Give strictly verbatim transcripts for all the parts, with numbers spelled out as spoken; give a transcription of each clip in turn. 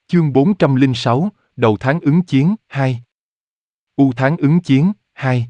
Chương bốn trăm lẻ sáu, đầu tháng ứng chiến, hai. U tháng ứng chiến, hai.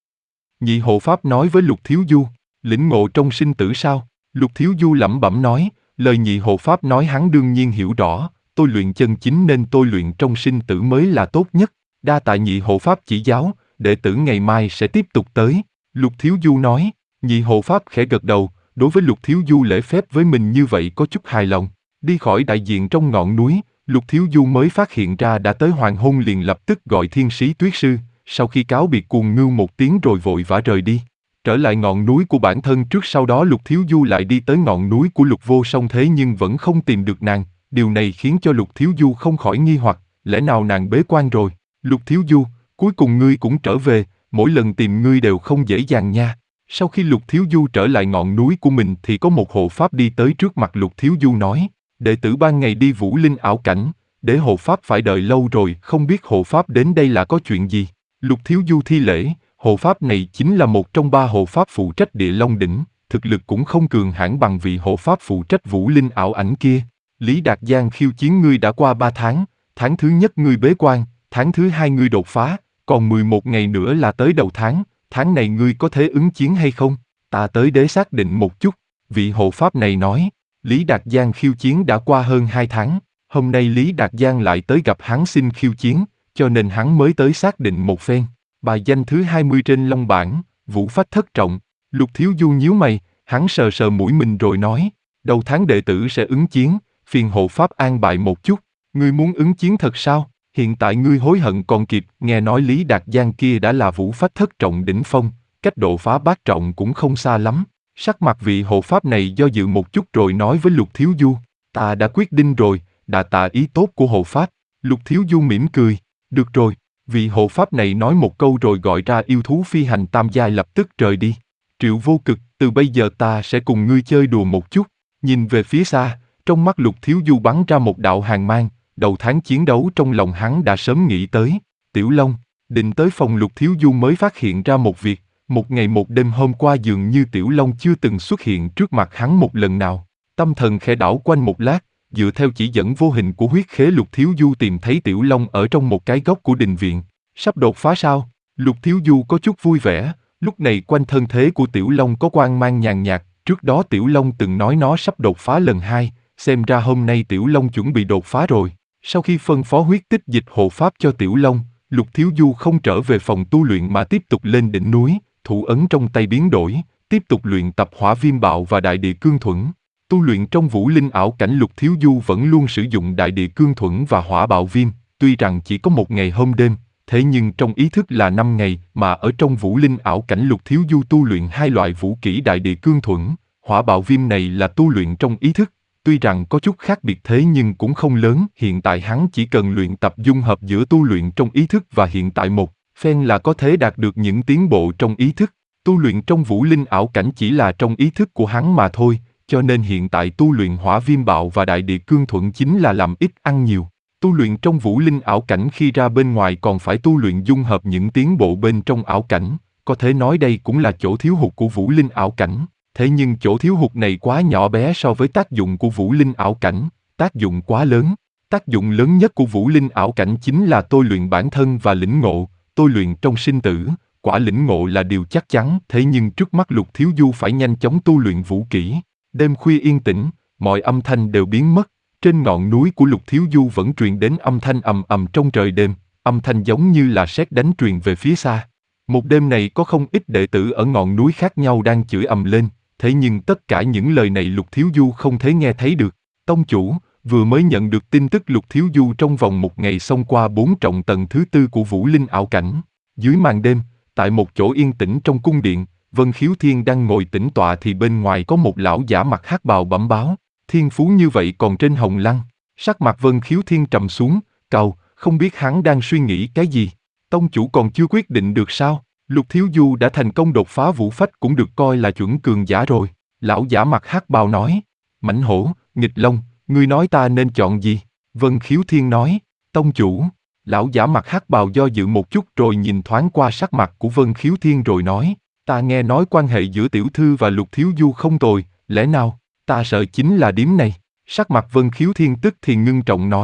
Nhị hộ pháp nói với Lục Thiếu Du, lĩnh ngộ trong sinh tử sao? Lục Thiếu Du lẩm bẩm nói, lời nhị hộ pháp nói hắn đương nhiên hiểu rõ, tôi luyện chân chính nên tôi luyện trong sinh tử mới là tốt nhất. Đa tạ nhị hộ pháp chỉ giáo, đệ tử ngày mai sẽ tiếp tục tới. Lục Thiếu Du nói, nhị hộ pháp khẽ gật đầu, đối với Lục Thiếu Du lễ phép với mình như vậy có chút hài lòng. Đi khỏi đại diện trong ngọn núi, Lục Thiếu Du mới phát hiện ra đã tới hoàng hôn liền lập tức gọi thiên sĩ tuyết sư, sau khi cáo biệt Cuồng Ngưu một tiếng rồi vội vã rời đi. Trở lại ngọn núi của bản thân trước sau đó Lục Thiếu Du lại đi tới ngọn núi của Lục Vô Song thế nhưng vẫn không tìm được nàng, điều này khiến cho Lục Thiếu Du không khỏi nghi hoặc, lẽ nào nàng bế quan rồi? Lục Thiếu Du, cuối cùng ngươi cũng trở về, mỗi lần tìm ngươi đều không dễ dàng nha. Sau khi Lục Thiếu Du trở lại ngọn núi của mình thì có một hộ pháp đi tới trước mặt Lục Thiếu Du nói, đệ tử ban ngày đi Vũ Linh ảo cảnh, để hộ pháp phải đợi lâu rồi, không biết hộ pháp đến đây là có chuyện gì. Lục Thiếu Du thi lễ, hộ pháp này chính là một trong ba hộ pháp phụ trách Địa Long Đỉnh, thực lực cũng không cường hãn bằng vị hộ pháp phụ trách Vũ Linh ảo ảnh kia. Lý Đạt Giang khiêu chiến ngươi đã qua ba tháng, tháng thứ nhất ngươi bế quan, tháng thứ hai ngươi đột phá, còn mười một ngày nữa là tới đầu tháng, tháng này ngươi có thể ứng chiến hay không? Ta tới để xác định một chút, vị hộ pháp này nói. Lý Đạt Giang khiêu chiến đã qua hơn hai tháng, hôm nay Lý Đạt Giang lại tới gặp hắn xin khiêu chiến, cho nên hắn mới tới xác định một phen. Bài danh thứ hai mươi trên Long bảng, Vũ Phách thất trọng. Lục Thiếu Du nhíu mày, hắn sờ sờ mũi mình rồi nói, đầu tháng đệ tử sẽ ứng chiến, phiền hộ pháp an bài một chút. Ngươi muốn ứng chiến thật sao? Hiện tại ngươi hối hận còn kịp, nghe nói Lý Đạt Giang kia đã là Vũ Phách thất trọng đỉnh phong, cách độ phá bát trọng cũng không xa lắm. Sắc mặt vị hộ pháp này do dự một chút rồi nói với Lục Thiếu Du, ta đã quyết định rồi, đa tạ ý tốt của hộ pháp. Lục Thiếu Du mỉm cười, được rồi, vị hộ pháp này nói một câu rồi gọi ra yêu thú phi hành tam giai lập tức rời đi. Triệu Vô Cực, từ bây giờ ta sẽ cùng ngươi chơi đùa một chút. Nhìn về phía xa, trong mắt Lục Thiếu Du bắn ra một đạo hàn mang, đầu tháng chiến đấu trong lòng hắn đã sớm nghĩ tới. Tiểu Long, định tới phòng Lục Thiếu Du mới phát hiện ra một việc. Một ngày một đêm hôm qua dường như Tiểu Long chưa từng xuất hiện trước mặt hắn một lần nào. Tâm thần khẽ đảo quanh một lát, dựa theo chỉ dẫn vô hình của huyết khế Lục Thiếu Du tìm thấy Tiểu Long ở trong một cái góc của đình viện. Sắp đột phá sao? Lục Thiếu Du có chút vui vẻ, lúc này quanh thân thế của Tiểu Long có quang mang nhàn nhạt, trước đó Tiểu Long từng nói nó sắp đột phá lần hai, xem ra hôm nay Tiểu Long chuẩn bị đột phá rồi. Sau khi phân phó huyết tích dịch hộ pháp cho Tiểu Long, Lục Thiếu Du không trở về phòng tu luyện mà tiếp tục lên đỉnh núi. Thủ ấn trong tay biến đổi, tiếp tục luyện tập hỏa viêm bạo và đại địa cương thuẫn. Tu luyện trong Vũ Linh ảo cảnh Lục Thiếu Du vẫn luôn sử dụng đại địa cương thuẫn và hỏa bạo viêm, tuy rằng chỉ có một ngày hôm đêm, thế nhưng trong ý thức là năm ngày, mà ở trong Vũ Linh ảo cảnh Lục Thiếu Du tu luyện hai loại vũ kỹ đại địa cương thuẫn, hỏa bạo viêm này là tu luyện trong ý thức, tuy rằng có chút khác biệt thế nhưng cũng không lớn, hiện tại hắn chỉ cần luyện tập dung hợp giữa tu luyện trong ý thức và hiện tại một phen là có thể đạt được những tiến bộ trong ý thức. Tu luyện trong Vũ Linh ảo cảnh chỉ là trong ý thức của hắn mà thôi, cho nên hiện tại tu luyện hỏa viêm bạo và đại địa cương thuẫn chính là làm ít ăn nhiều. Tu luyện trong Vũ Linh ảo cảnh khi ra bên ngoài còn phải tu luyện dung hợp những tiến bộ bên trong ảo cảnh, có thể nói đây cũng là chỗ thiếu hụt của Vũ Linh ảo cảnh. Thế nhưng chỗ thiếu hụt này quá nhỏ bé so với tác dụng của Vũ Linh ảo cảnh, tác dụng quá lớn. Tác dụng lớn nhất của Vũ Linh ảo cảnh chính là tôi luyện bản thân và lĩnh ngộ. Tôi luyện trong sinh tử, quả lĩnh ngộ là điều chắc chắn, thế nhưng trước mắt Lục Thiếu Du phải nhanh chóng tu luyện vũ kỹ. Đêm khuya yên tĩnh, mọi âm thanh đều biến mất, trên ngọn núi của Lục Thiếu Du vẫn truyền đến âm thanh ầm ầm trong trời đêm, âm thanh giống như là sét đánh truyền về phía xa. Một đêm này có không ít đệ tử ở ngọn núi khác nhau đang chửi ầm lên, thế nhưng tất cả những lời này Lục Thiếu Du không thể nghe thấy được. Tông chủ, vừa mới nhận được tin tức Lục Thiếu Du trong vòng một ngày xông qua bốn trọng tầng thứ tư của Vũ Linh ảo cảnh. Dưới màn đêm, tại một chỗ yên tĩnh trong cung điện, Vân Khiếu Thiên đang ngồi tĩnh tọa thì bên ngoài có một lão giả mặc hắc bào bẩm báo, thiên phú như vậy còn trên hồng lăng. Sắc mặt Vân Khiếu Thiên trầm xuống, cau, không biết hắn đang suy nghĩ cái gì. Tông chủ còn chưa quyết định được sao? Lục Thiếu Du đã thành công đột phá vũ phách cũng được coi là chuẩn cường giả rồi. Lão giả mặc hắc bào nói, Mãnh Hổ, Nghịch Long, ngươi nói ta nên chọn gì? Vân Khiếu Thiên nói, tông chủ. Lão giả mặc hắc bào do dự một chút rồi nhìn thoáng qua sắc mặt của Vân Khiếu Thiên rồi nói, ta nghe nói quan hệ giữa tiểu thư và Lục Thiếu Du không tồi, lẽ nào? Ta sợ chính là điếm này. Sắc mặt Vân Khiếu Thiên tức thì ngưng trọng nói,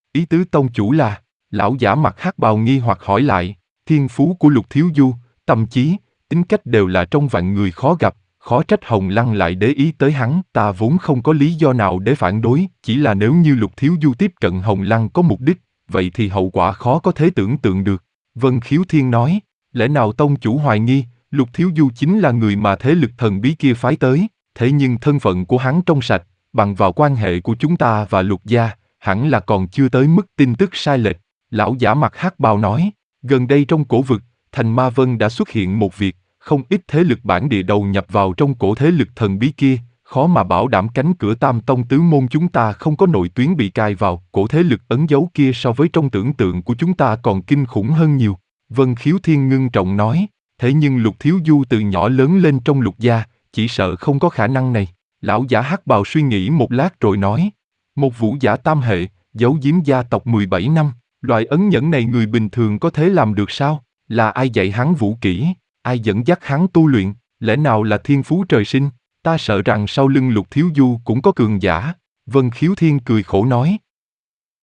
Ý tứ tông chủ là, lão giả mặt hắc bào nghi hoặc hỏi lại, thiên phú của Lục Thiếu Du, tâm trí, tính cách đều là trong vạn người khó gặp, khó trách Hồng Lăng lại để ý tới hắn, ta vốn không có lý do nào để phản đối, chỉ là nếu như Lục Thiếu Du tiếp cận Hồng Lăng có mục đích, vậy thì hậu quả khó có thể tưởng tượng được. Vân Khiếu Thiên nói, lẽ nào tông chủ hoài nghi, Lục Thiếu Du chính là người mà thế lực thần bí kia phái tới, thế nhưng thân phận của hắn trong sạch, bằng vào quan hệ của chúng ta và Lục gia, hẳn là còn chưa tới mức tin tức sai lệch. Lão giả mặt hắc bào nói, gần đây trong cổ vực, thành Ma Vân đã xuất hiện một việc, không ít thế lực bản địa đầu nhập vào trong cổ thế lực thần bí kia, khó mà bảo đảm cánh cửa tam tông tứ môn chúng ta không có nội tuyến bị cài vào, cổ thế lực ấn dấu kia so với trong tưởng tượng của chúng ta còn kinh khủng hơn nhiều. Vân Khiếu Thiên ngưng trọng nói, thế nhưng Lục Thiếu Du từ nhỏ lớn lên trong Lục gia, chỉ sợ không có khả năng này. Lão giả hắc bào suy nghĩ một lát rồi nói, một vũ giả tam hệ, giấu giếm gia tộc mười bảy năm, loại ấn nhẫn này người bình thường có thể làm được sao? Là ai dạy hắn vũ kỹ, ai dẫn dắt hắn tu luyện, lẽ nào là thiên phú trời sinh? Ta sợ rằng sau lưng Lục Thiếu Du cũng có cường giả. Vân Khiếu Thiên cười khổ nói,